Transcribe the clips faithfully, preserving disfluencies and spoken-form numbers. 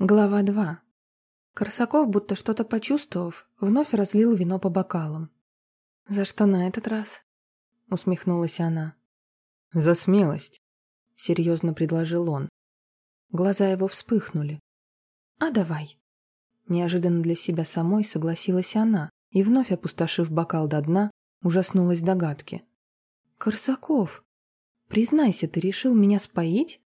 Глава два. Корсаков, будто что-то почувствовав, вновь разлил вино по бокалам. «За что на этот раз?» — усмехнулась она. «За смелость», — серьезно предложил он. Глаза его вспыхнули. «А давай». Неожиданно для себя самой согласилась она и, вновь опустошив бокал до дна, ужаснулась догадке. «Корсаков, признайся, ты решил меня споить?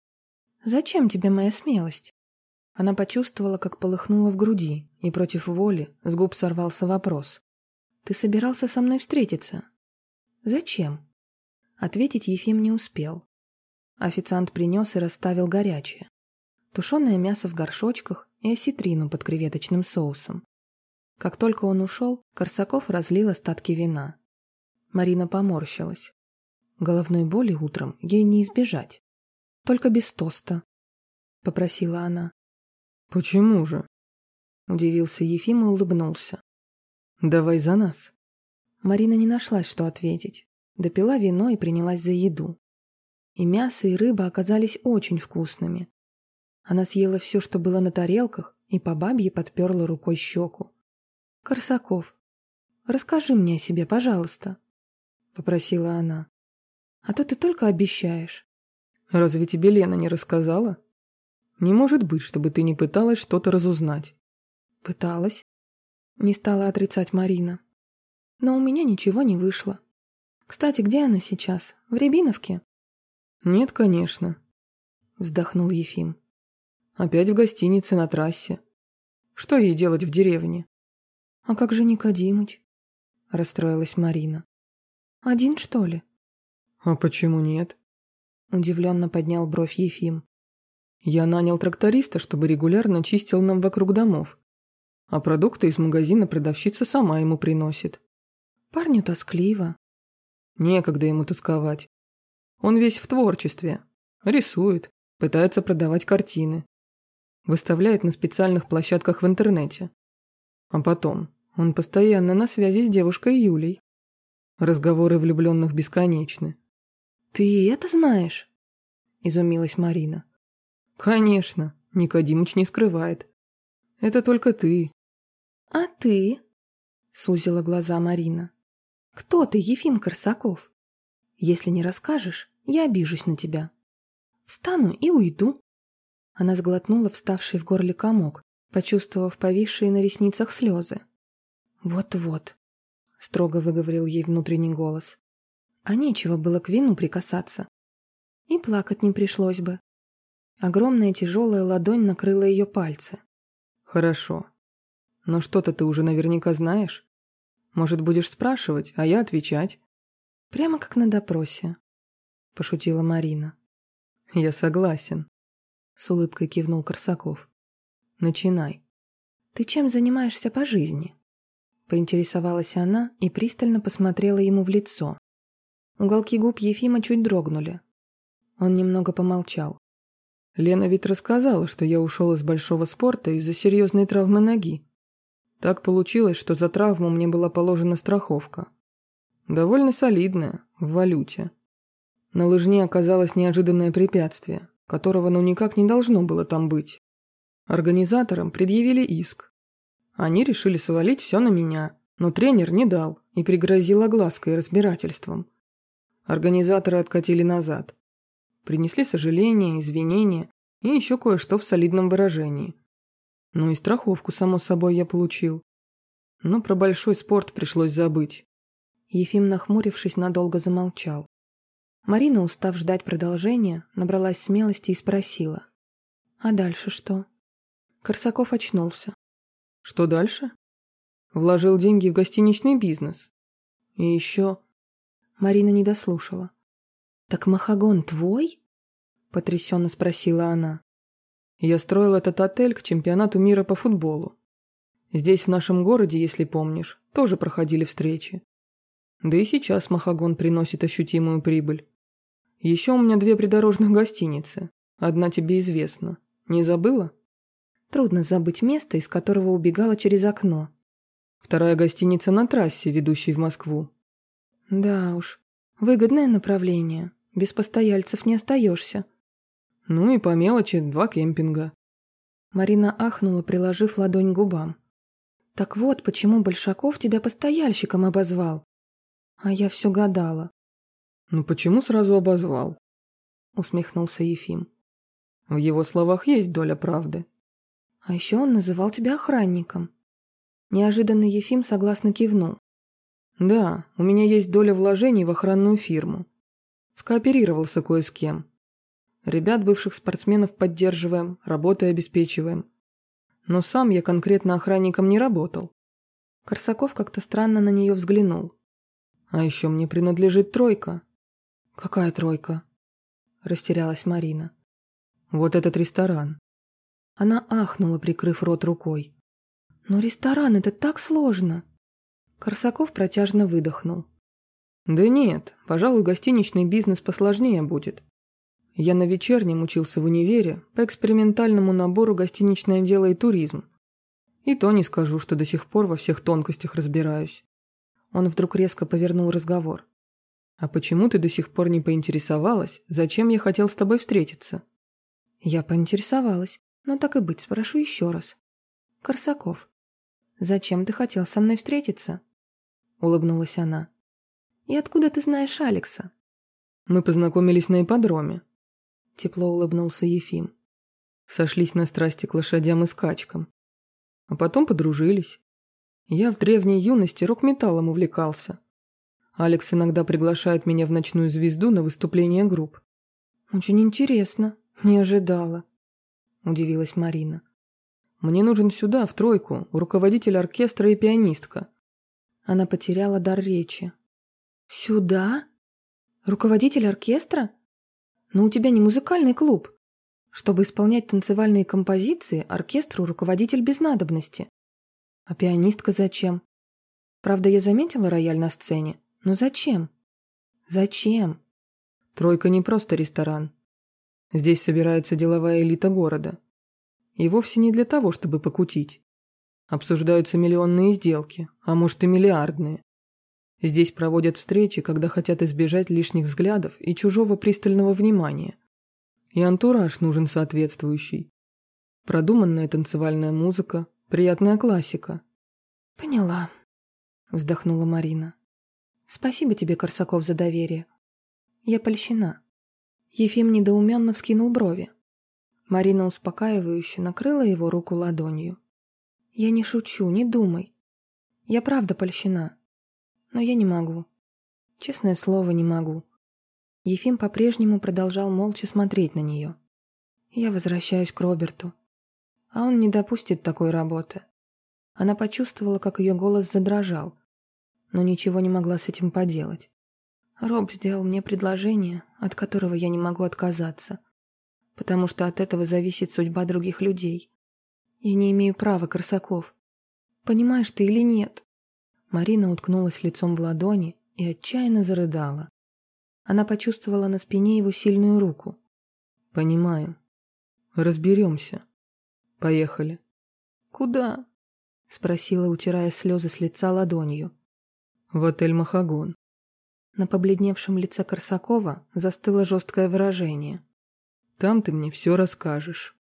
Зачем тебе моя смелость?» Она почувствовала, как полыхнуло в груди, и против воли с губ сорвался вопрос. «Ты собирался со мной встретиться?» «Зачем?» Ответить Ефим не успел. Официант принес и расставил горячее. Тушеное мясо в горшочках и осетрину под креветочным соусом. Как только он ушел, Корсаков разлил остатки вина. Марина поморщилась. Головной боли утром ей не избежать. «Только без тоста», — попросила она. «Почему же?» — удивился Ефим и улыбнулся. «Давай за нас». Марина не нашлась, что ответить. Допила вино и принялась за еду. И мясо, и рыба оказались очень вкусными. Она съела все, что было на тарелках, и по бабье подперла рукой щеку. «Корсаков, расскажи мне о себе, пожалуйста», — попросила она. «А то ты только обещаешь». «Разве тебе Лена не рассказала? Не может быть, чтобы ты не пыталась что-то разузнать». «Пыталась», — не стала отрицать Марина. «Но у меня ничего не вышло. Кстати, где она сейчас? В Рябиновке?» «Нет, конечно», — вздохнул Ефим. «Опять в гостинице на трассе. Что ей делать в деревне?» «А как же Никодимыч?» — расстроилась Марина. «Один, что ли?» «А почему нет?» — удивленно поднял бровь Ефим. «Я нанял тракториста, чтобы регулярно чистил нам вокруг домов. А продукты из магазина продавщица сама ему приносит». «Парню тоскливо». «Некогда ему тосковать. Он весь в творчестве. Рисует, пытается продавать картины. Выставляет на специальных площадках в интернете. А потом, он постоянно на связи с девушкой Юлей. Разговоры влюбленных бесконечны». «Ты и это знаешь?» — изумилась Марина. «Конечно, Никодимыч не скрывает. Это только ты». «А ты?» — сузила глаза Марина. «Кто ты, Ефим Корсаков? Если не расскажешь, я обижусь на тебя. Встану и уйду». Она сглотнула вставший в горле комок, почувствовав повисшие на ресницах слезы. «Вот-вот», — строго выговорил ей внутренний голос. «А нечего было к вину прикасаться. И плакать не пришлось бы». Огромная тяжелая ладонь накрыла ее пальцы. «Хорошо. Но что-то ты уже наверняка знаешь. Может, будешь спрашивать, а я отвечать?» «Прямо как на допросе», — пошутила Марина. «Я согласен», — с улыбкой кивнул Корсаков. «Начинай». «Ты чем занимаешься по жизни?» — поинтересовалась она и пристально посмотрела ему в лицо. Уголки губ Ефима чуть дрогнули. Он немного помолчал. «Лена ведь рассказала, что я ушел из большого спорта из-за серьезной травмы ноги. Так получилось, что за травму мне была положена страховка. Довольно солидная, в валюте. На лыжне оказалось неожиданное препятствие, которого ну никак не должно было там быть. Организаторам предъявили иск. Они решили свалить все на меня, но тренер не дал и пригрозил оглаской и разбирательством. Организаторы откатили назад. Принесли сожаления, извинения и еще кое-что в солидном выражении. Ну и страховку, само собой, я получил. Но про большой спорт пришлось забыть». Ефим, нахмурившись, надолго замолчал. Марина, устав ждать продолжения, набралась смелости и спросила. «А дальше что?» Корсаков очнулся. «Что дальше?» «Вложил деньги в гостиничный бизнес. И еще...» Марина не дослушала. «Так Махагон твой?» — потрясенно спросила она. «Я строил этот отель к чемпионату мира по футболу. Здесь, в нашем городе, если помнишь, тоже проходили встречи. Да и сейчас Махагон приносит ощутимую прибыль. Еще у меня две придорожных гостиницы. Одна тебе известна. Не забыла?» Трудно забыть место, из которого убегала через окно. «Вторая гостиница на трассе, ведущей в Москву». «Да уж, выгодное направление. Без постояльцев не остаешься». «Ну и по мелочи два кемпинга». Марина ахнула, приложив ладонь к губам. «Так вот, почему Большаков тебя постояльщиком обозвал. А я все гадала». «Ну почему сразу обозвал?» — усмехнулся Ефим. «В его словах есть доля правды». «А еще он называл тебя охранником». Неожиданно Ефим согласно кивнул. «Да, у меня есть доля вложений в охранную фирму. Скооперировался кое с кем. Ребят, бывших спортсменов, поддерживаем, работой обеспечиваем. Но сам я конкретно охранником не работал». Корсаков как-то странно на нее взглянул. «А еще мне принадлежит тройка». «Какая тройка?» – растерялась Марина. «Вот этот ресторан». Она ахнула, прикрыв рот рукой. «Но ресторан – это так сложно!» Корсаков протяжно выдохнул. «Да нет, пожалуй, гостиничный бизнес посложнее будет. Я на вечернем учился в универе по экспериментальному набору гостиничное дело и туризм. И то не скажу, что до сих пор во всех тонкостях разбираюсь». Он вдруг резко повернул разговор. «А почему ты до сих пор не поинтересовалась, зачем я хотел с тобой встретиться?» «Я поинтересовалась, но так и быть, спрошу еще раз. Корсаков, зачем ты хотел со мной встретиться?» — улыбнулась она. «И откуда ты знаешь Алекса?» «Мы познакомились на ипподроме», — тепло улыбнулся Ефим. «Сошлись на страсти к лошадям и скачкам. А потом подружились. Я в древней юности рок-металлом увлекался. Алекс иногда приглашает меня в «Ночную звезду» на выступление групп». «Очень интересно. Не ожидала», — удивилась Марина. «Мне нужен сюда, в тройку, руководитель оркестра и пианистка». Она потеряла дар речи. «Сюда? Руководитель оркестра? Но у тебя не музыкальный клуб. Чтобы исполнять танцевальные композиции, оркестру руководитель без надобности. А пианистка зачем? Правда, я заметила рояль на сцене. Но зачем? Зачем?» «Тройка не просто ресторан. Здесь собирается деловая элита города. И вовсе не для того, чтобы покутить. Обсуждаются миллионные сделки, а может и миллиардные. Здесь проводят встречи, когда хотят избежать лишних взглядов и чужого пристального внимания. И антураж нужен соответствующий. Продуманная танцевальная музыка, приятная классика». «Поняла», — вздохнула Марина. «Спасибо тебе, Корсаков, за доверие. Я польщена». Ефим недоуменно вскинул брови. Марина успокаивающе накрыла его руку ладонью. «Я не шучу, не думай. Я правда польщена. Но я не могу. Честное слово, не могу». Ефим по-прежнему продолжал молча смотреть на нее. «Я возвращаюсь к Роберту. А он не допустит такой работы». Она почувствовала, как ее голос задрожал, но ничего не могла с этим поделать. «Роб сделал мне предложение, от которого я не могу отказаться, потому что от этого зависит судьба других людей. Я не имею права, Корсаков. Понимаешь ты или нет?» Марина уткнулась лицом в ладони и отчаянно зарыдала. Она почувствовала на спине его сильную руку. «Понимаю. Разберемся. Поехали». «Куда?» — спросила, утирая слезы с лица ладонью. «В отель «Махагон». На побледневшем лице Корсакова застыло жесткое выражение. «Там ты мне все расскажешь».